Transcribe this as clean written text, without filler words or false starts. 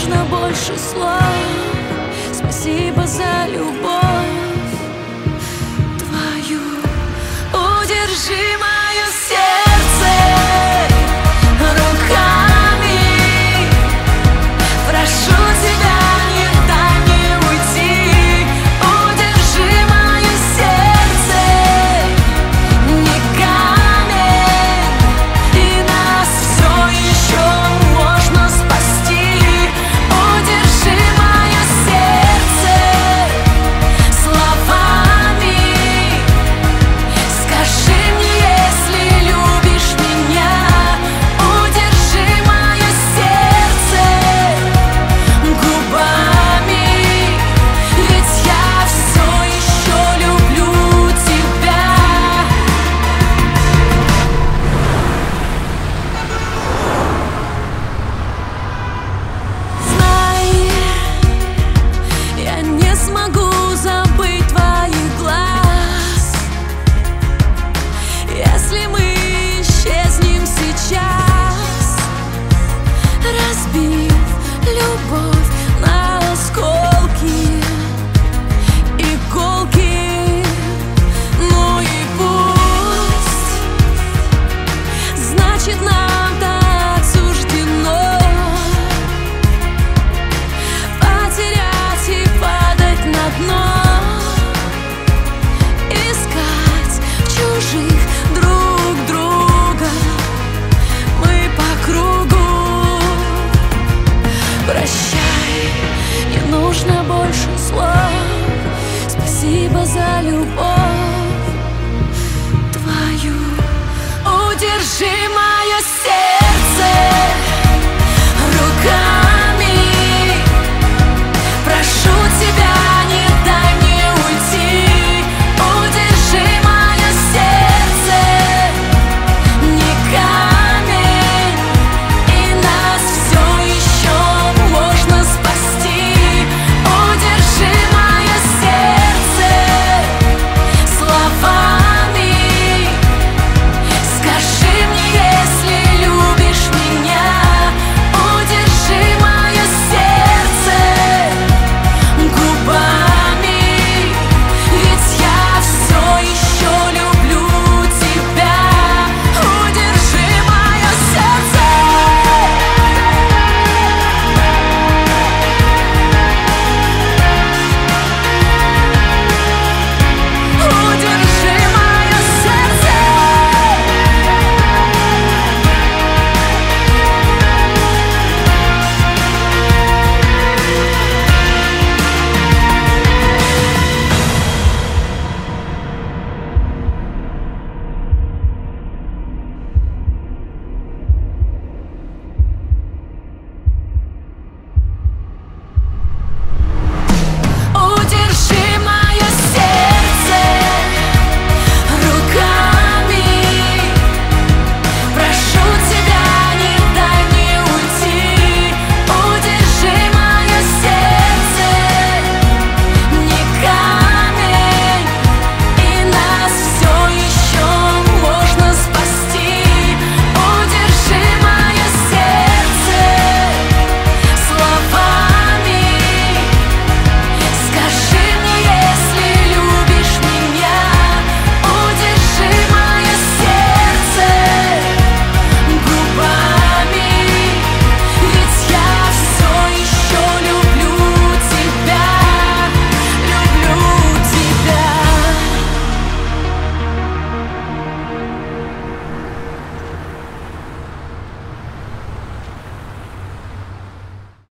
нужно больше слов. Спасибо за любовь твою. Удержи мое сердце руками. Прошу тебя, не дай мне уйти. Удержи мое сердце, не камень, и нас все еще можно спасти. Удержи мое сердце словами. Скажи мне, если любишь меня. Удержи мое сердце губами, ведь я все еще люблю тебя. Знай, я не смогу забыть твоих глаз, если мы исчезнем сейчас, разбив любовь на осколки, иголки. Ну и пусть, значит, нам так суждено потерять и падать на дно, искать в чужих друг друга. Мы по кругу. Прощай, не нужно больше слов. Спасибо за любовь.